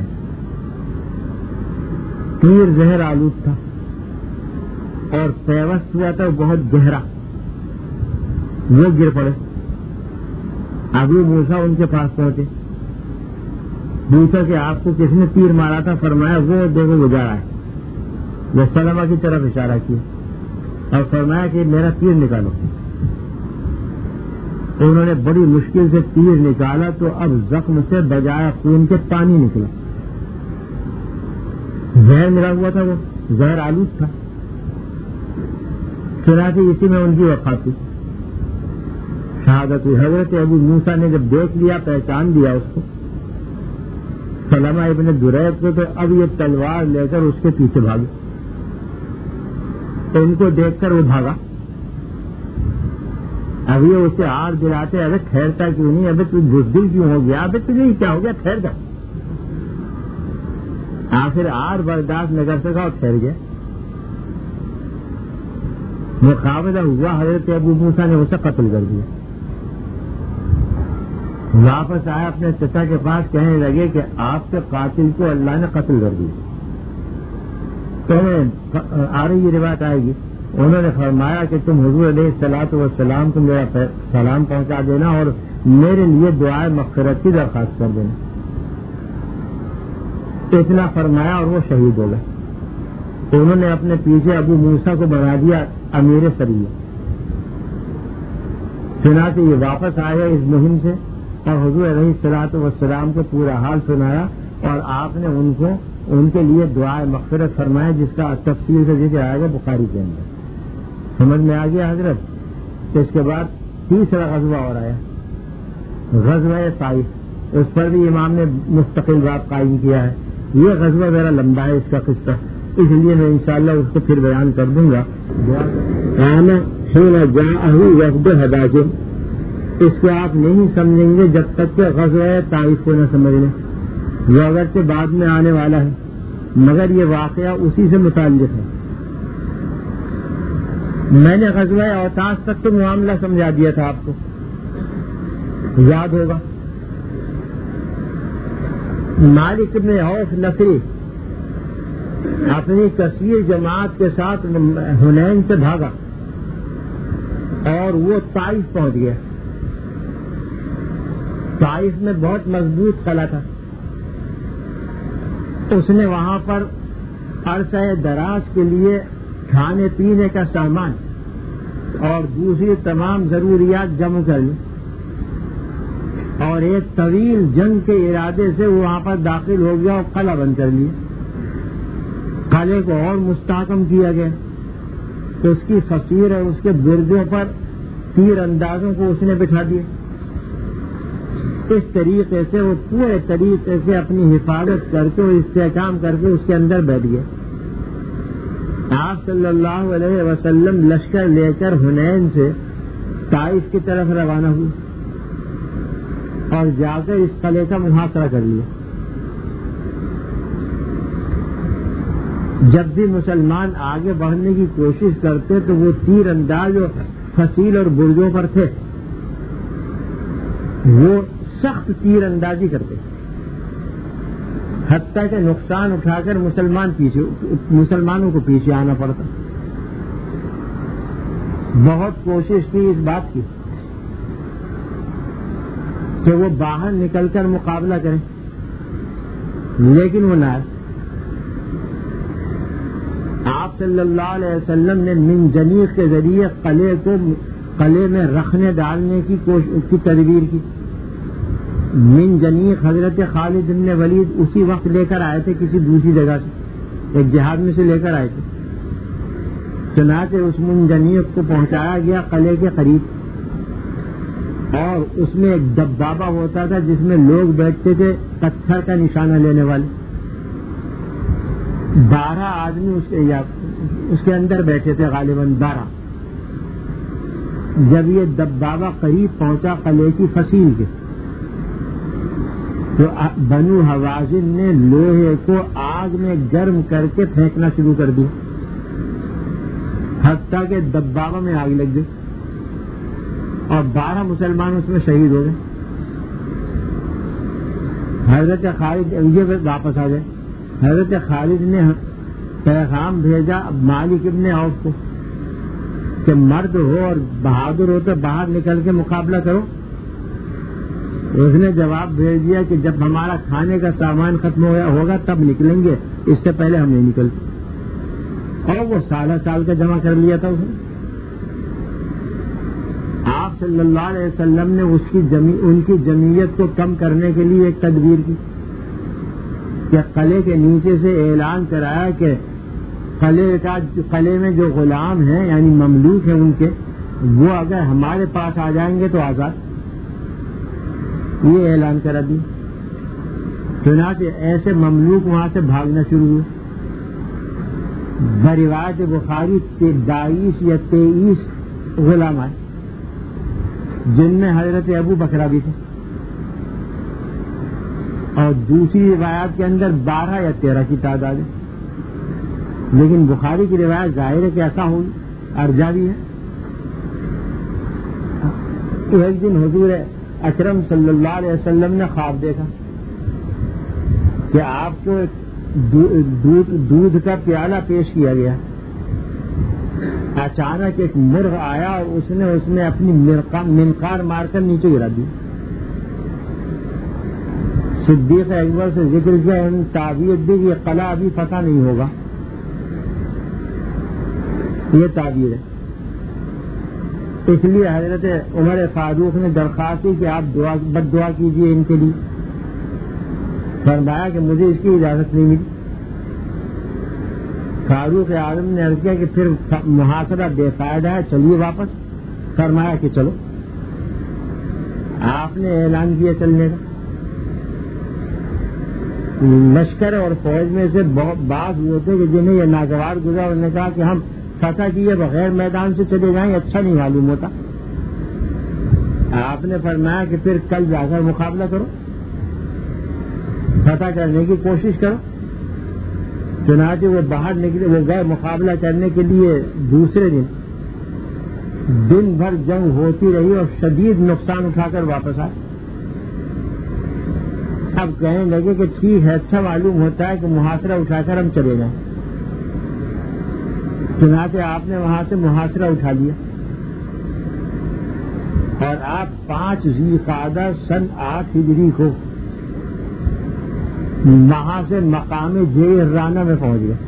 A: تیر زہر آلود تھا اور پیوست ہوا تھا بہت گہرا، وہ گر پڑے۔ ابو موسیٰ ان کے پاس پہنچے، پوچھا کہ آپ کو کس نے تیر مارا تھا؟ فرمایا وہ دیکھو وہ جا رہا ہے، وہ سلمہ کی طرف اشارہ کیا اور فرمایا کہ میرا تیر نکالو۔ انہوں نے بڑی مشکل سے تیر نکالا تو اب زخم سے بجائے خون کے پانی نکلا، زہر ملا ہوا تھا، وہ زہر آلود تھا، چنانچہ اسی میں ان کی وفات ہوئی، شہادت ہوئی۔ حضرت ابو موسیٰ نے جب دیکھ لیا، پہچان دیا اس کو، سلمہ ابن درید کو، تو اب یہ تلوار لے کر اس کے پیچھے بھاگے، تو ان کو دیکھ کر وہ بھاگا۔ اب یہ اسے آر دلاتے، ابے ٹھہرتا کیوں نہیں، ابے تو بزدل کیوں ہو گیا، ابے تجھے کیا ہو گیا، ٹھہر جا۔ آخر آر برداشت نہ کر سکا اور ٹھہر گیا۔ مقابلہ ہوا، حضرت ابو موسیٰ نے اسے قتل کر دیا۔ واپس آئے اپنے چچا کے پاس، کہنے لگے کہ آپ کے قاتل کو اللہ نے قتل کر دیا۔ تو آ رہی یہ روایت آئے گی انہوں نے فرمایا کہ تم حضور علیہ الصلوۃ والسلام کو میرا سلام پہنچا دینا اور میرے لیے دعائے مغفرت کی درخواست کر دینا. اتنا فرمایا اور وہ شہید ہو گئے. تو انہوں نے اپنے پیچھے ابو موسیٰ کو بنا دیا امیر سریہ. چنانچہ یہ واپس آیا اس مہم سے اور حضور علیہ الصلوۃ والسلام کو پورا حال سنایا اور آپ نے ان کو ان کے لیے دعائے مغفرت فرمایا جس کا تفصیل سے ذکر آئے گا بخاری کے اندر. سمجھ میں آ گیا حضرت. تو اس کے بعد تیسرا غزوہ اور آیا غزوہ طائف. اس پر بھی امام نے مستقل باب قائم کیا ہے. یہ غزوہ ذرا لمبا ہے اس کا قصہ, اس لیے میں انشاءاللہ اس کو پھر بیان کر دوں گا. وفد حداجم اس کو آپ نہیں سمجھیں گے جب تک کہ غزوہ طائف کو نہ سمجھ لیں. وہ اگرچہ بعد میں آنے والا ہے مگر یہ واقعہ اسی سے متعلق ہے. میں نے غزوہ اوتاس تک تو معاملہ سمجھا دیا تھا, آپ کو یاد ہوگا. مالک بن عوف نصری اپنی کثیر جماعت کے ساتھ حنین سے بھاگا اور وہ طائف پہنچ گیا. طائف میں بہت مضبوط قلعہ تھا. اس نے وہاں پر عرصہ دراز کے لیے کھانے پینے کا سامان اور دوسری تمام ضروریات جمع کر لی اور ایک طویل جنگ کے ارادے سے وہ وہاں پر داخل ہو گیا اور قلعہ بند کر لیا. قلعے کو اور مستحکم کیا گیا تو اس کی فصیل اور اس کے برجوں پر تیر اندازوں کو اس نے بٹھا دیا. اس طریقے سے وہ پورے طریقے سے اپنی حفاظت کر کے اور استحکام کر کے اس کے اندر بیٹھ گئے. آپ صلی اللہ علیہ وسلم لشکر لے کر حنین سے طائف کی طرف روانہ ہوئے اور جا کر اس قلعے کا محاصرہ کر لیا. جب بھی مسلمان آگے بڑھنے کی کوشش کرتے تو وہ تیر انداز اور فصیل اور برجوں پر تھے, وہ سخت تیر اندازی کرتے حتیٰ کہ نقصان اٹھا کر مسلمان پیچھے مسلمانوں کو پیچھے آنا پڑتا. بہت کوشش کی اس بات کی کہ وہ باہر نکل کر مقابلہ کریں لیکن وہ نہ. آپ صلی اللہ علیہ وسلم نے من جنیق کے ذریعے قلعے کو قلعے میں رکھنے ڈالنے کی کی تدبیر کی. من جنیق حضرت خالد بن ولید اسی وقت لے کر آئے تھے کسی دوسری جگہ سے, ایک جہاد میں سے لے کر آئے تھے. چنانچہ اس من جنیق کو پہنچایا گیا قلعے کے قریب اور اس میں ایک دبابہ ہوتا تھا جس میں لوگ بیٹھتے تھے پتھر کا نشانہ لینے والے. بارہ آدمی اس کے یا اس کے اندر بیٹھے تھے غالباً بارہ. جب یہ دبابہ قریب پہنچا قلعے کی فصیل کے تو بنو حوازن نے لوہے کو آگ میں گرم کر کے پھینکنا شروع کر دیا حتیٰ کہ دبابہ میں آگ لگ گئی اور بارہ مسلمان اس میں شہید ہو گئے. حضرت خالد یہ واپس آ گئے. حضرت خالد نے پیغام بھیجا مالک ابن عوف کو کہ مرد ہو اور بہادر ہو تو باہر نکل کے مقابلہ کرو. اس نے جواب بھیج دیا کہ جب ہمارا کھانے کا سامان ختم ہوگا تب نکلیں گے, اس سے پہلے ہم نہیں نکلتے. اور وہ سالہ سال کا جمع کر لیا تھا اس نے. آپ صلی اللہ علیہ وسلم نے اس کی جمی ان کی جمعیت کو کم کرنے کے لیے ایک تدبیر کی کہ قلعے کے نیچے سے اعلان کرایا کہ قلعے کا قلعے میں جو غلام ہیں یعنی مملوک ہیں ان کے وہ اگر ہمارے پاس آ جائیں گے تو آزاد. یہ اعلان کرا دی. چنانچہ ایسے مملوک وہاں سے بھاگنا شروع ہوئے. بروایت بخاری کے بائیس یا تیئیس غلام آئے جن میں حضرت ابو بکر بھی تھے اور دوسری روایات کے اندر بارہ یا تیرہ کی تعداد ہے. لیکن بخاری کی روایت ظاہر ہے کہ ایسا ہوئی ارجا بھی ہے. ایک دن حضور اکرم صلی اللہ علیہ وسلم نے خواب دیکھا کہ آپ کو دودھ, دودھ کا پیالہ پیش کیا گیا اچانک ایک مرغ آیا اور اس نے اس میں اپنی منقار مار کر نیچے گرا دی. صدیق اکبر سے ذکر کیا، ان تعبیر دی کہ یہ قلعہ ابھی فتح نہیں ہوگا. یہ تعبیر ہے. اس لیے حضرت عمر فاروق نے درخواست کی کہ آپ دعا بد دعا کیجیے ان کے لیے. فرمایا کہ مجھے اس کی اجازت نہیں ملی. فاروق اعظم نے عرض کیا کہ پھر محاصرہ بے فائدہ ہے، چلیے واپس. فرمایا کہ چلو. آپ نے اعلان کیا چلنے کا. لشکر اور فوج میں سے بہت بعض ہوتے کہ جنہیں یہ ناگوار گزرا، انہوں نے کہا کہ ہم فتح کیے بغیر میدان سے چلے جائیں، اچھا نہیں معلوم ہوتا. آپ نے فرمایا کہ پھر کل جا کر مقابلہ کرو، فتح کرنے کی کوشش کرو. چنانچہ وہ باہر نکلے، وہ گئے مقابلہ کرنے کے لیے. دوسرے دن دن بھر جنگ ہوتی رہی اور شدید نقصان اٹھا کر واپس آئے. اب کہنے لگے کہ ٹھیک ہے، اچھا معلوم ہوتا ہے کہ محاصرہ اٹھا کر ہم چلے جائیں. چنانچہ آپ نے وہاں سے محاصرہ اٹھا لیا اور آپ پانچ ذی القعدہ سن آٹھ ہجری کو وہاں سے مقام جعرانہ میں پہنچ گئے.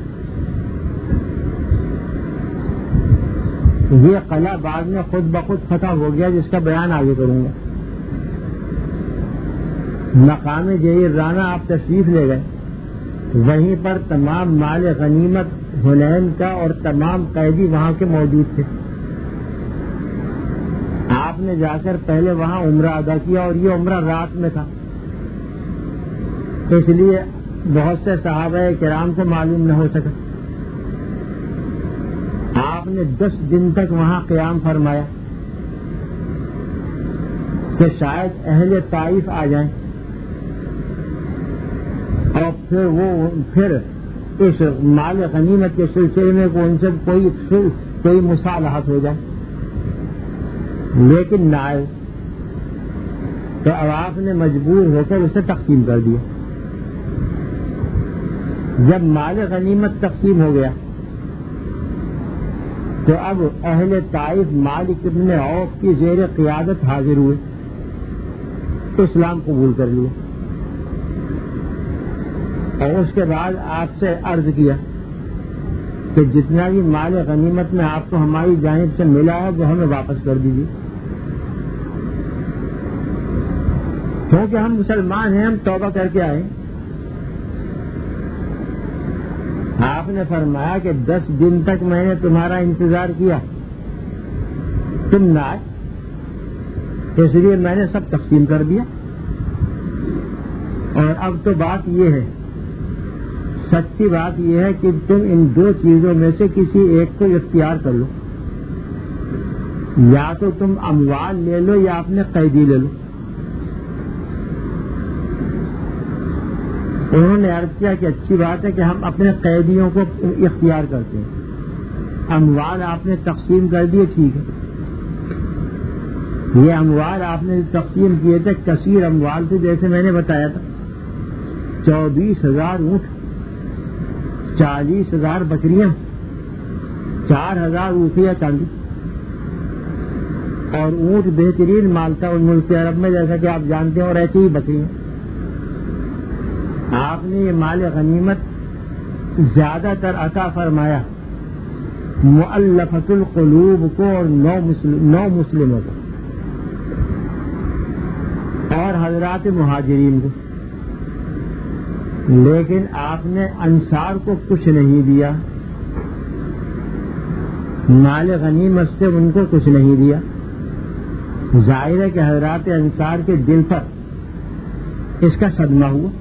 A: یہ قلعہ بعد میں خود بخود فتح ہو گیا، جس کا بیان آگے کروں گا. مقام جعرانہ آپ تشریف لے گئے. وہیں پر تمام مال غنیمت حنین کا اور تمام قیدی وہاں کے موجود تھے. آپ نے جا کر پہلے وہاں عمرہ ادا کیا اور یہ عمرہ رات میں تھا، اس لیے بہت سے صحابہ کرام کو معلوم نہ ہو سکا. آپ نے دس دن تک وہاں قیام فرمایا کہ شاید اہل طائف آ جائیں اور پھر وہ پھر اس مال غنیمت کے سلسلے میں ان سے کوئی کوئی مصالحت ہو جائے. لیکن نہ آئے تو اب آپ نے مجبور ہو کر اسے تقسیم کر دیا. جب مال غنیمت تقسیم ہو گیا تو اب اہل طائف مالک ابن عوف کی زیر قیادت حاضر ہوئے، اسلام قبول کر لیا. اور اس کے بعد آپ سے عرض کیا کہ جتنا بھی مال غنیمت میں آپ کو ہماری جانب سے ملا ہے وہ ہمیں واپس کر دیجیے، کیونکہ ہم مسلمان ہیں، ہم توبہ کر کے آئے. آپ نے فرمایا کہ دس دن تک میں نے تمہارا انتظار کیا، تم نہ آئے، اس لیے میں نے سب تقسیم کر دیا. اور اب تو بات یہ ہے، سچی بات یہ ہے کہ تم ان دو چیزوں میں سے کسی ایک کو اختیار کر لو. یا تو تم اموال لے لو یا اپنے قیدی لے لو. انہوں نے عرض کیا کہ اچھی بات ہے کہ ہم اپنے قیدیوں کو اختیار کرتے ہیں. اموال آپ نے تقسیم کر دیے، ٹھیک ہے. یہ اموال آپ نے تقسیم کیے تھے کثیر اموال تھے، جیسے میں نے بتایا تھا. چوبیس ہزار اونٹ، چالیس ہزار بکریاں، چار ہزار اوقیہ چاندی. اور اونٹ بہترین مال تھا اور ملک عرب میں، جیسا کہ آپ جانتے ہیں، اور ایسی ہی بکریاں. آپ نے یہ مال غنیمت زیادہ تر عطا فرمایا مؤلفۃ القلوب کو اور نو مسلم نو مسلموں کو اور حضرات مہاجرین کو. لیکن آپ نے انصار کو کچھ نہیں دیا، مال غنیمت سے ان کو کچھ نہیں دیا. ظاہر ہے کہ حضرات انصار کے دل پر اس کا صدمہ ہوا.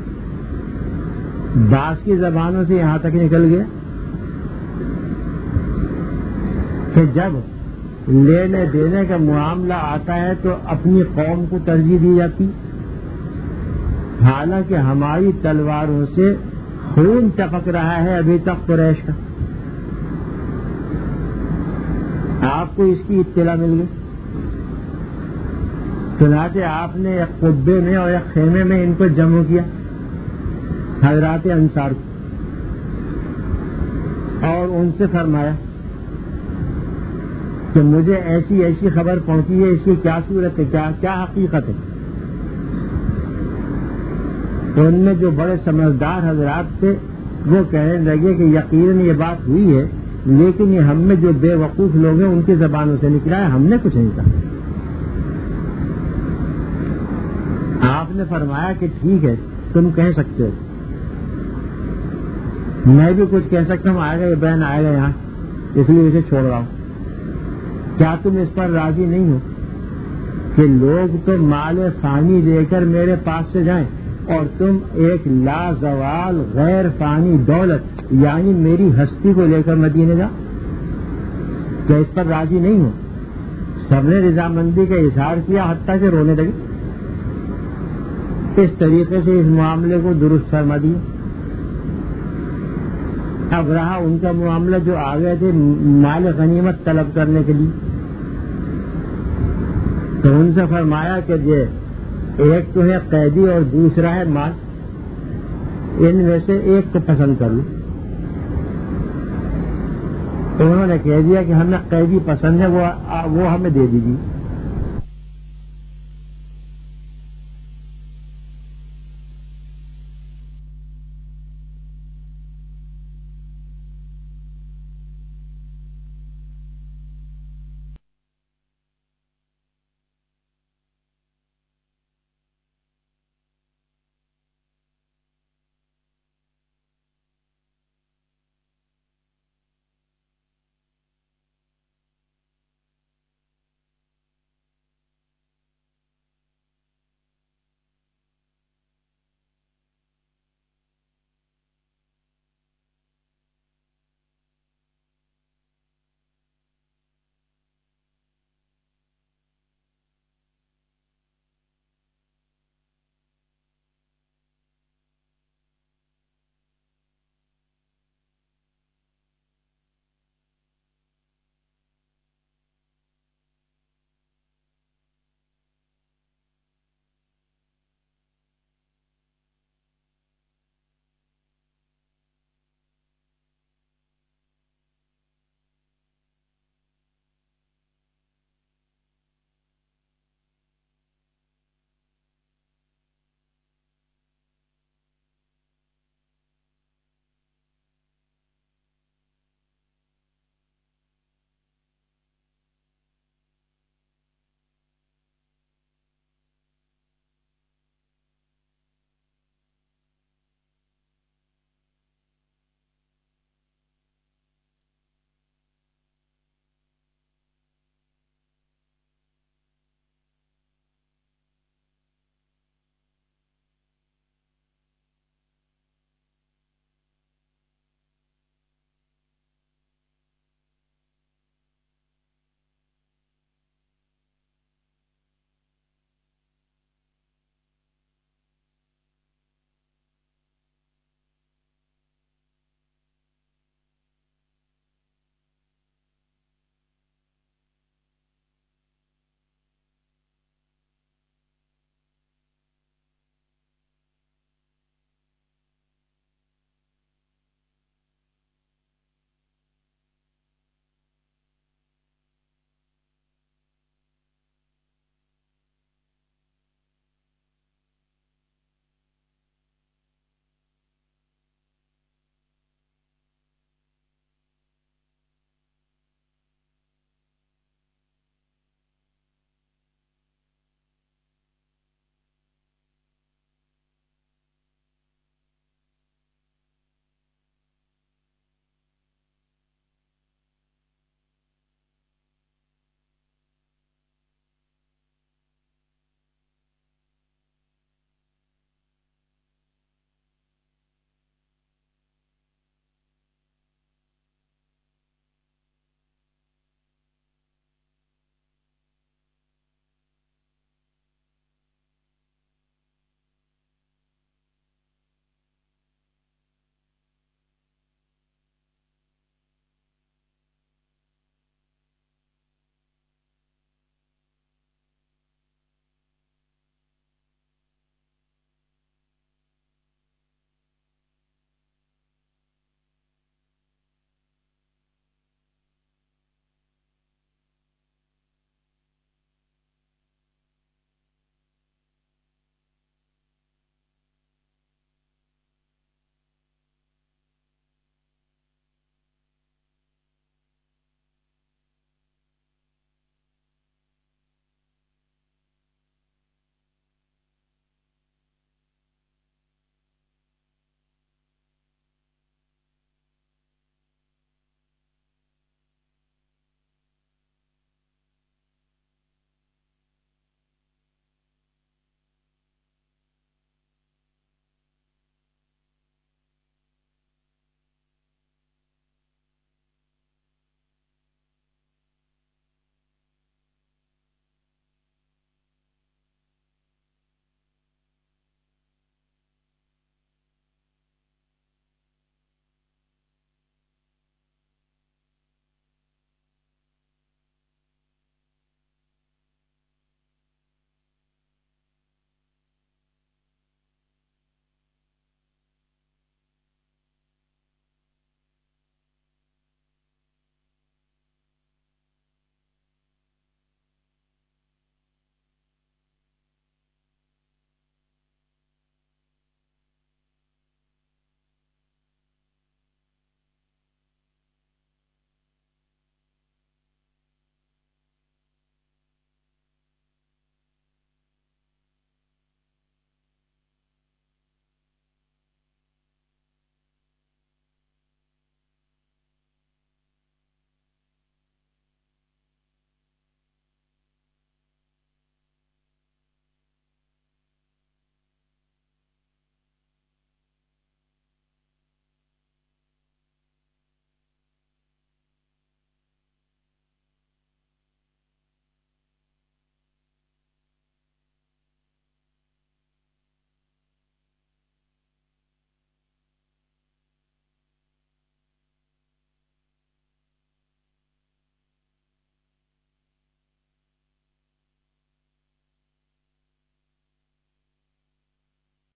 A: بعض کی زبانوں سے یہاں تک نکل گیا کہ جب لینے دینے کا معاملہ آتا ہے تو اپنی قوم کو ترجیح دی جاتی، حالانکہ ہماری تلواروں سے خون ٹپک رہا ہے ابھی تک قریش کا. آپ کو اس کی اطلاع مل گئی. چنانچہ آپ نے ایک قبے میں اور ایک خیمے میں ان کو جمع کیا، حضرات انصار کو، اور ان سے فرمایا کہ مجھے ایسی ایسی خبر پہنچی ہے، اس کی کیا صورت ہے، کیا کیا حقیقت ہے. تو ان میں جو بڑے سمجھدار حضرات تھے وہ کہنے لگے کہ یقیناً یہ بات ہوئی ہے، لیکن یہ ہم میں جو بے وقوف لوگ ہیں ان کی زبانوں سے نکلا ہے، ہم نے کچھ نہیں کہا. آپ نے فرمایا کہ ٹھیک ہے، تم کہہ سکتے ہو، میں بھی کچھ کہہ سکتا ہوں. آئے گا یہ بہن آئے گا یہاں، اس لیے اسے چھوڑ رہا ہوں. کیا تم اس پر راضی نہیں ہو کہ لوگ تو مال فانی لے کر میرے پاس سے جائیں اور تم ایک لازوال غیر فانی دولت یعنی میری ہستی کو لے کر مدینے جاؤ؟ کیا اس پر راضی نہیں ہو؟ سب نے رضامندی کا اظہار کیا، حتیٰ کہ رونے لگے. اس طریقے سے اس معاملے کو درست فرما دیا. اب رہا ان کا معاملہ جو آ گئے تھے مال غنیمت طلب کرنے کے لیے، تو ان سے فرمایا کہ یہ ایک تو ہے قیدی اور دوسرا ہے مال، ان میں سے ایک کو پسند کر لو. تو انہوں نے کہہ دیا کہ ہمیں قیدی پسند ہے، وہ وہ ہمیں دے دیجیے.